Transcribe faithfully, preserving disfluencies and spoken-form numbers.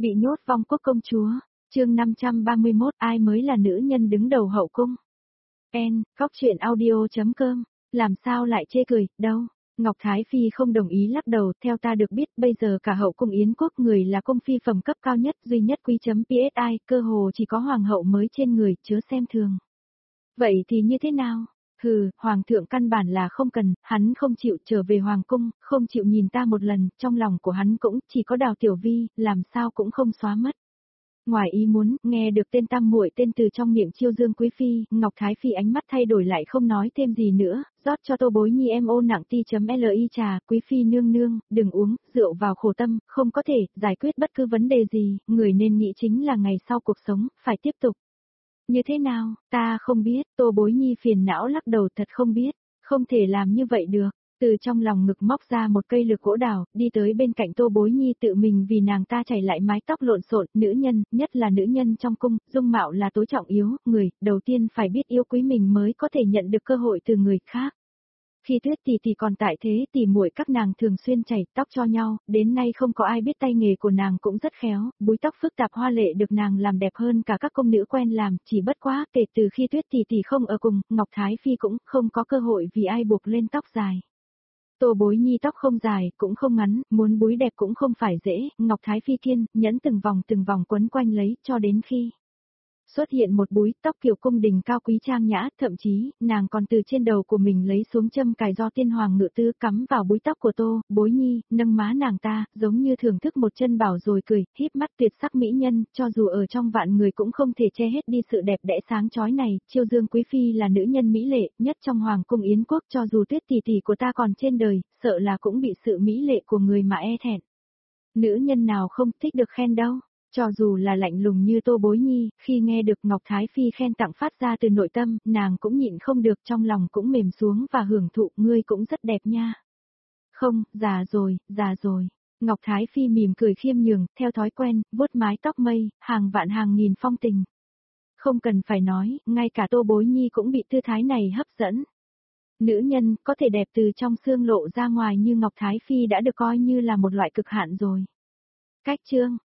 Bị nhốt vong quốc công chúa, chương năm trăm ba mươi mốt ai mới là nữ nhân đứng đầu hậu cung. En, Cóc Truyện Audio.com, làm sao lại chê cười, đâu. Ngọc Thái Phi không đồng ý lắc đầu, theo ta được biết bây giờ cả hậu cung Yến quốc người là cung phi phẩm cấp cao nhất duy nhất quý.psi, cơ hồ chỉ có hoàng hậu mới trên người, chớ xem thường. Vậy thì như thế nào? Hừ, hoàng thượng căn bản là không cần, hắn không chịu trở về hoàng cung, không chịu nhìn ta một lần, trong lòng của hắn cũng chỉ có Đào Tiểu Vi, làm sao cũng không xóa mất. Ngoài ý muốn, nghe được tên tam muội tên từ trong miệng Chiêu Dương quý phi, Ngọc Thái Phi ánh mắt thay đổi lại không nói thêm gì nữa, rót cho Tô Bối Nhi em ô nặng ti.li trà, quý phi nương nương, đừng uống, rượu vào khổ tâm, không có thể giải quyết bất cứ vấn đề gì, người nên nghĩ chính là ngày sau cuộc sống, phải tiếp tục. Như thế nào, ta không biết, Tô Bối Nhi phiền não lắc đầu, thật không biết, không thể làm như vậy được. Từ trong lòng ngực móc ra một cây lược gỗ đào, đi tới bên cạnh Tô Bối Nhi tự mình vì nàng ta chảy lại mái tóc lộn xộn, nữ nhân, nhất là nữ nhân trong cung, dung mạo là tối trọng yếu, người, đầu tiên phải biết yêu quý mình mới có thể nhận được cơ hội từ người khác. Khi Tuyết tỷ tỷ còn tại thế tỷ muội các nàng thường xuyên chảy tóc cho nhau, đến nay không có ai biết tay nghề của nàng cũng rất khéo, búi tóc phức tạp hoa lệ được nàng làm đẹp hơn cả các công nữ quen làm, chỉ bất quá kể từ khi Tuyết tỷ tỷ không ở cùng, Ngọc Thái Phi cũng không có cơ hội vì ai buộc lên tóc dài. Tô Bối Nhi tóc không dài, cũng không ngắn, muốn búi đẹp cũng không phải dễ, Ngọc Thái Phi kiên, nhẫn từng vòng từng vòng quấn quanh lấy, cho đến khi xuất hiện một búi tóc kiểu cung đình cao quý trang nhã, thậm chí, nàng còn từ trên đầu của mình lấy xuống châm cài do tiên hoàng ngự tư cắm vào búi tóc của Tô Bối Nhi, nâng má nàng ta, giống như thưởng thức một chân bảo rồi cười, híp mắt tuyệt sắc mỹ nhân, cho dù ở trong vạn người cũng không thể che hết đi sự đẹp đẽ sáng chói này. Chiêu Dương quý phi là nữ nhân mỹ lệ nhất trong hoàng cung Yến quốc, cho dù Tuyết tỷ tỷ của ta còn trên đời, sợ là cũng bị sự mỹ lệ của người mà e thẹn. Nữ nhân nào không thích được khen đâu. Cho dù là lạnh lùng như Tô Bối Nhi, khi nghe được Ngọc Thái Phi khen tặng phát ra từ nội tâm, nàng cũng nhịn không được, trong lòng cũng mềm xuống và hưởng thụ, ngươi cũng rất đẹp nha. Không, già rồi, già rồi. Ngọc Thái Phi mỉm cười khiêm nhường, theo thói quen, vuốt mái tóc mây, hàng vạn hàng nghìn phong tình. Không cần phải nói, ngay cả Tô Bối Nhi cũng bị tư thái này hấp dẫn. Nữ nhân có thể đẹp từ trong xương lộ ra ngoài như Ngọc Thái Phi đã được coi như là một loại cực hạn rồi. Cách chương